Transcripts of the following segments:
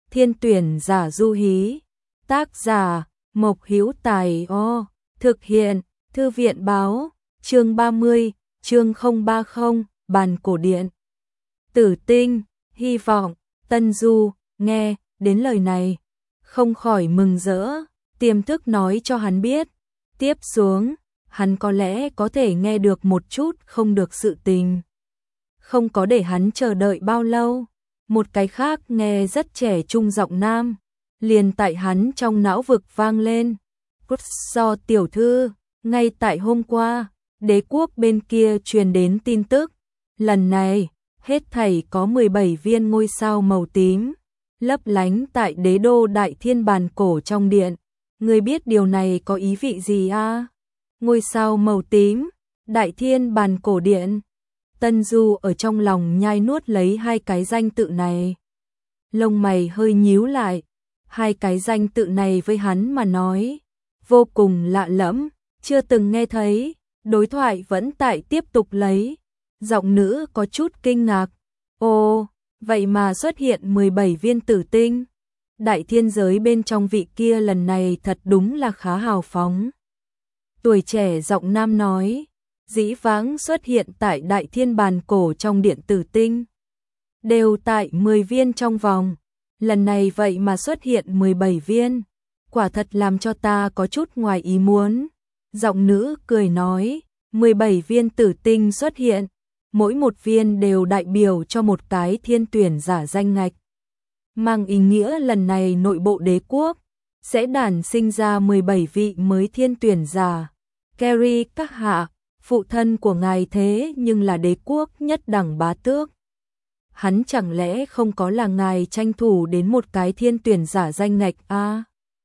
Thiên tuyển giả Du Hí. Tác giả Mộc Hữu Tài. Thực hiện Thư viện Báo. Chương 30, chương 030, bàn cổ điện. Tử tinh, hy vọng. Tân Du nghe đến lời này không khỏi mừng rỡ, tiềm thức nói cho hắn biết, tiếp xuống hắn có lẽ có thể nghe được một chút không được sự tình. Không có để hắn chờ đợi bao lâu, một cái khác nghe rất trẻ trung giọng nam liền tại hắn trong não vực vang lên. Do tiểu thư, ngay tại hôm qua, đế quốc bên kia truyền đến tin tức, lần này hết thảy có 17 viên ngôi sao màu tím lấp lánh tại đế đô Đại Thiên bàn cổ trong điện. Ngươi biết điều này có ý vị gì à? Ngôi sao màu tím, Đại Thiên bàn cổ điện. Tân Du ở trong lòng nhai nuốt lấy hai cái danh tự này. Lông mày hơi nhíu lại, hai cái danh tự này với hắn mà nói vô cùng lạ lẫm, chưa từng nghe thấy. Đối thoại vẫn tại tiếp tục lấy. Giọng nữ có chút kinh ngạc. Ồ, vậy mà xuất hiện 17 viên tử tinh. Đại thiên giới bên trong vị kia lần này thật đúng là khá hào phóng. Tuổi trẻ giọng nam nói, dĩ vãng xuất hiện tại Đại Thiên bàn cổ trong điện tử tinh đều tại 10 viên trong vòng, lần này vậy mà xuất hiện 17 viên, quả thật làm cho ta có chút ngoài ý muốn. Giọng nữ cười nói, 17 viên tử tinh xuất hiện, mỗi một viên đều đại biểu cho một cái thiên tuyển giả danh ngạch, mang ý nghĩa lần này nội bộ đế quốc sẽ đản sinh ra 17 vị mới thiên tuyển giả. Carrie các hạ, phụ thân của ngài thế nhưng là đế quốc nhất đẳng bá tước. Hắn chẳng lẽ không có là ngài tranh thủ đến một cái thiên tuyển giả danh ngạch à?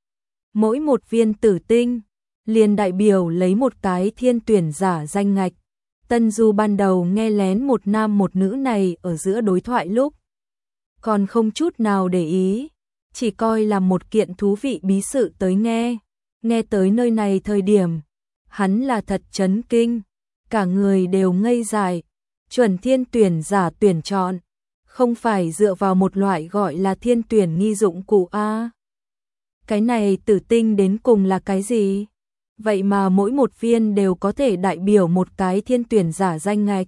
Mỗi một viên tử tinh liền đại biểu lấy một cái thiên tuyển giả danh ngạch. Tân Du ban đầu nghe lén một nam một nữ này ở giữa đối thoại lúc còn không chút nào để ý, chỉ coi là một kiện thú vị bí sự tới nghe. Nghe tới nơi này thời điểm, hắn là thật chấn kinh, cả người đều ngây dại. Chuẩn thiên tuyển giả tuyển chọn, không phải dựa vào một loại gọi là thiên tuyển nghi dụng cụ a. Cái này tử tinh đến cùng là cái gì? Vậy mà mỗi một viên đều có thể đại biểu một cái thiên tuyển giả danh ngạch.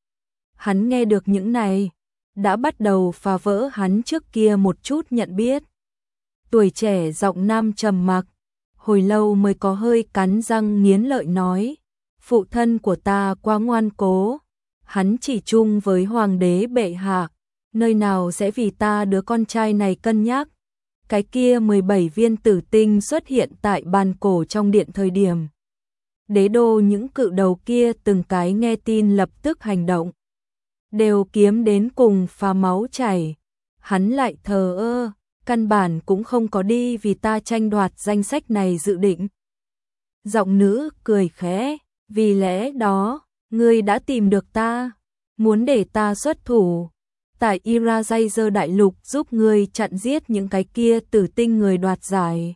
Hắn nghe được những này, đã bắt đầu phá vỡ hắn trước kia một chút nhận biết. Tuổi trẻ giọng nam trầm mặc, hồi lâu mới có hơi cắn răng nghiến lợi nói, phụ thân của ta quá ngoan cố, hắn chỉ chung với hoàng đế bệ hạ, nơi nào sẽ vì ta đứa con trai này cân nhắc. Cái kia 17 viên tử tinh xuất hiện tại bàn cổ trong điện thời điểm, đế đô những cự đầu kia từng cái nghe tin lập tức hành động, đều kiếm đến cùng pha máu chảy. Hắn lại thờ ơ, căn bản cũng không có đi vì ta tranh đoạt danh sách này dự định. Giọng nữ cười khẽ, vì lẽ đó, ngươi đã tìm được ta, muốn để ta xuất thủ tại Irajazer đại lục giúp ngươi chặn giết những cái kia tử tinh người đoạt giải.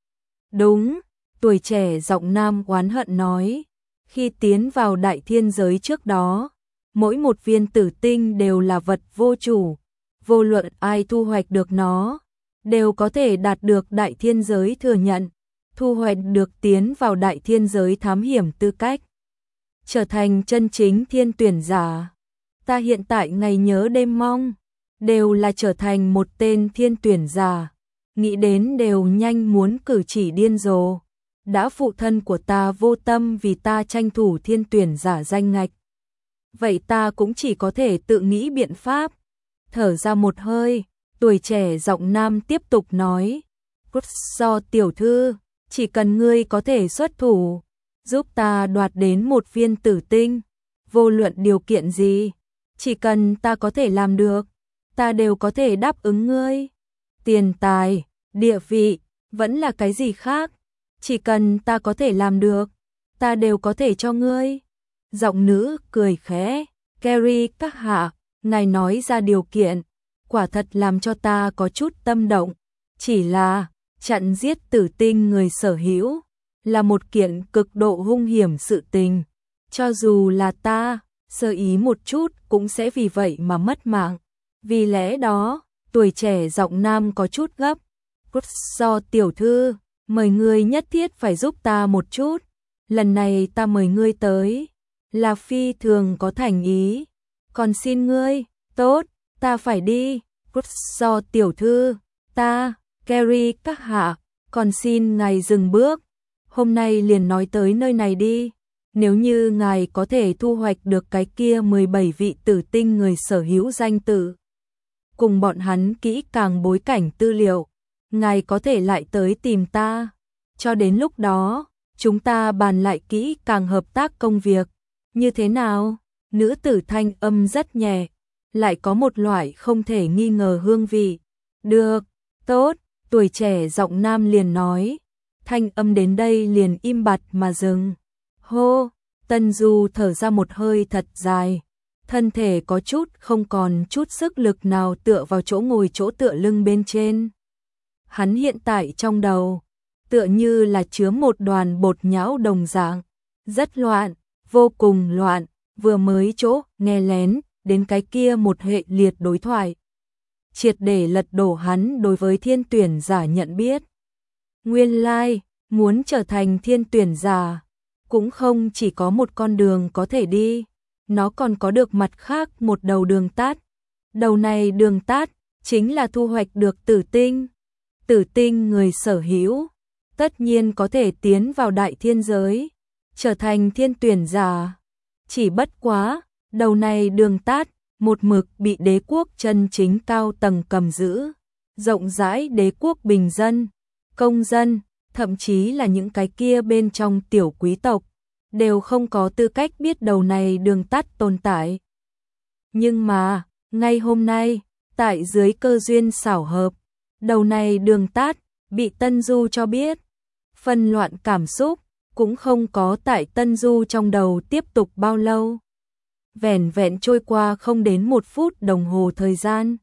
Đúng, tuổi trẻ giọng nam oán hận nói, khi tiến vào đại thiên giới trước đó, mỗi một viên tử tinh đều là vật vô chủ, vô luận ai thu hoạch được nó, đều có thể đạt được đại thiên giới thừa nhận, thu hoạch được tiến vào đại thiên giới thám hiểm tư cách, trở thành chân chính thiên tuyển giả. Ta hiện tại ngày nhớ đêm mong, đều là trở thành một tên thiên tuyển giả, nghĩ đến đều nhanh muốn cử chỉ điên rồ. Đã phụ thân của ta vô tâm vì ta tranh thủ thiên tuyển giả danh ngạch, vậy ta cũng chỉ có thể tự nghĩ biện pháp. Thở ra một hơi, tuổi trẻ giọng nam tiếp tục nói, do tiểu thư, chỉ cần ngươi có thể xuất thủ, giúp ta đoạt đến một viên tử tinh, vô luận điều kiện gì, chỉ cần ta có thể làm được, ta đều có thể đáp ứng ngươi. Tiền tài, địa vị, vẫn là cái gì khác, chỉ cần ta có thể làm được, ta đều có thể cho ngươi. Giọng nữ cười khẽ, Carrie các hạ, ngài nói ra điều kiện, quả thật làm cho ta có chút tâm động, chỉ là chặn giết tử tinh người sở hữu là một kiện cực độ hung hiểm sự tình, cho dù là ta sơ ý một chút cũng sẽ vì vậy mà mất mạng. Vì lẽ đó, tuổi trẻ giọng nam có chút gấp. Do tiểu thư, mời ngươi nhất thiết phải giúp ta một chút. Lần này ta mời ngươi tới, là phi thường có thành ý. Còn xin ngươi, tốt, ta phải đi. Do tiểu thư, ta, Carrie các hạ, còn xin ngài dừng bước. Hôm nay liền nói tới nơi này đi. Nếu như ngài có thể thu hoạch được cái kia 17 vị tử tinh người sở hữu danh tự, cùng bọn hắn kỹ càng bối cảnh tư liệu, ngài có thể lại tới tìm ta. Cho đến lúc đó, chúng ta bàn lại kỹ càng hợp tác công việc. Như thế nào? Nữ tử thanh âm rất nhẹ, lại có một loại không thể nghi ngờ hương vị. Được, tốt, tuổi trẻ giọng nam liền nói. Thanh âm đến đây liền im bặt mà dừng. Hô, Tân Du thở ra một hơi thật dài. Thân thể có chút không còn chút sức lực nào tựa vào chỗ ngồi chỗ tựa lưng bên trên. Hắn hiện tại trong đầu, tựa như là chứa một đoàn bột nhão đồng dạng. Rất loạn, vô cùng loạn, vừa mới chỗ nghe lén đến cái kia một hệ liệt đối thoại. Triệt để lật đổ hắn đối với thiên tuyển giả nhận biết. Nguyên lai, muốn trở thành thiên tuyển giả, cũng không chỉ có một con đường có thể đi, nó còn có được mặt khác một đầu đường tắt. Đầu này đường tắt chính là thu hoạch được tử tinh. Tử tinh người sở hữu, tất nhiên có thể tiến vào đại thiên giới, trở thành thiên tuyển giả. Chỉ bất quá, đầu này đường tắt một mực bị đế quốc chân chính cao tầng cầm giữ. Rộng rãi đế quốc bình dân, công dân, thậm chí là những cái kia bên trong tiểu quý tộc, đều không có tư cách biết đầu này đường tắt tồn tại. Nhưng mà, ngay hôm nay, tại dưới cơ duyên xảo hợp, đầu này đường tắt bị Tân Du cho biết. Phân loạn cảm xúc cũng không có tại Tân Du trong đầu tiếp tục bao lâu. Vẻn vẹn trôi qua không đến 1 phút đồng hồ thời gian,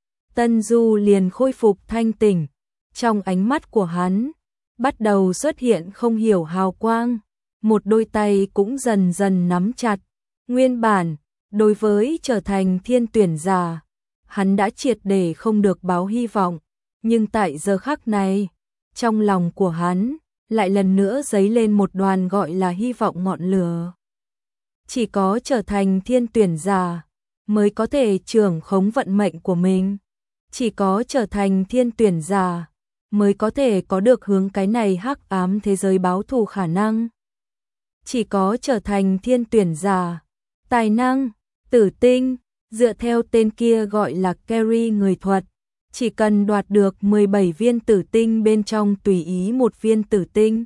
Tân Du liền khôi phục thanh tỉnh. Trong ánh mắt của hắn bắt đầu xuất hiện không hiểu hào quang, một đôi tay cũng dần dần nắm chặt. Nguyên bản, đối với trở thành thiên tuyển giả, hắn đã triệt để không được báo hy vọng, nhưng tại giờ khắc này, trong lòng của hắn lại lần nữa dấy lên một đoàn gọi là hy vọng ngọn lửa. Chỉ có trở thành thiên tuyển giả mới có thể trưởng khống vận mệnh của mình. Chỉ có trở thành thiên tuyển giả mới có thể có được hướng cái này hắc ám thế giới báo thù khả năng. Chỉ có trở thành thiên tuyển giả, tài năng, tử tinh, dựa theo tên kia gọi là Carrie người thuật, chỉ cần đoạt được 17 viên tử tinh bên trong tùy ý một viên tử tinh,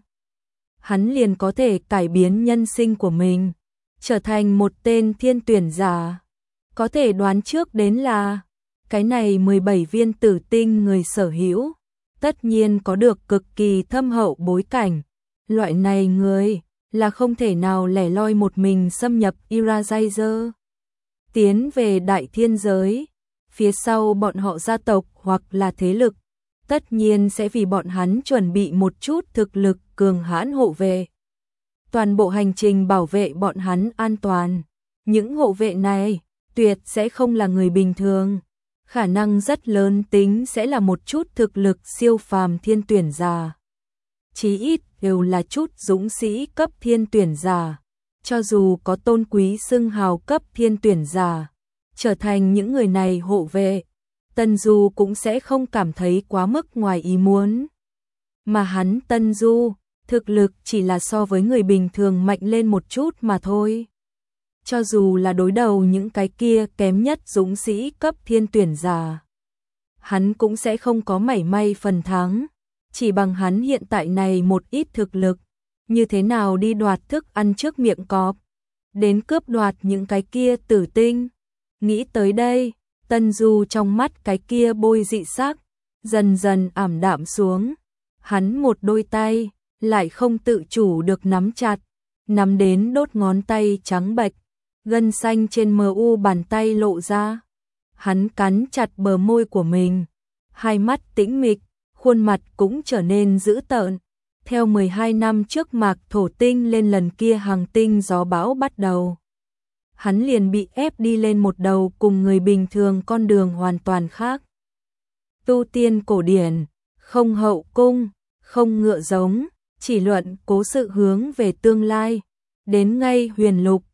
hắn liền có thể cải biến nhân sinh của mình, trở thành một tên thiên tuyển giả. Có thể đoán trước đến là, cái này 17 viên tử tinh người sở hữu, tất nhiên có được cực kỳ thâm hậu bối cảnh. Loại này người là không thể nào lẻ loi một mình xâm nhập Eraser, tiến về đại thiên giới. Phía sau bọn họ gia tộc hoặc là thế lực, tất nhiên sẽ vì bọn hắn chuẩn bị một chút thực lực cường hãn hộ vệ. Toàn bộ hành trình bảo vệ bọn hắn an toàn. Những hộ vệ này tuyệt sẽ không là người bình thường, khả năng rất lớn tính sẽ là một chút thực lực siêu phàm thiên tuyển giả. Chí ít đều là chút dũng sĩ cấp thiên tuyển giả, cho dù có tôn quý xưng hào cấp thiên tuyển giả, trở thành những người này hộ vệ, Tân Du cũng sẽ không cảm thấy quá mức ngoài ý muốn. Mà hắn Tân Du, thực lực chỉ là so với người bình thường mạnh lên một chút mà thôi. Cho dù là đối đầu những cái kia kém nhất dũng sĩ cấp thiên tuyển giả, hắn cũng sẽ không có mảy may phần thắng. Chỉ bằng hắn hiện tại này một ít thực lực, như thế nào đi đoạt thức ăn trước miệng cọp, đến cướp đoạt những cái kia tử tinh. Nghĩ tới đây, Tân Du trong mắt cái kia bôi dị sắc dần dần ảm đạm xuống. Hắn một đôi tay lại không tự chủ được nắm chặt, nắm đến đốt ngón tay trắng bệch, gân xanh trên mu bàn tay lộ ra. Hắn cắn chặt bờ môi của mình, hai mắt tĩnh mịch, khuôn mặt cũng trở nên dữ tợn. Theo 12 năm trước Mạc Thổ Tinh lên lần kia hàng tinh gió bão bắt đầu, hắn liền bị ép đi lên một đầu cùng người bình thường con đường hoàn toàn khác. tu tiên cổ điển, không hậu cung, không ngựa giống, chỉ luận cố sự hướng về tương lai. Đến ngay huyền lục,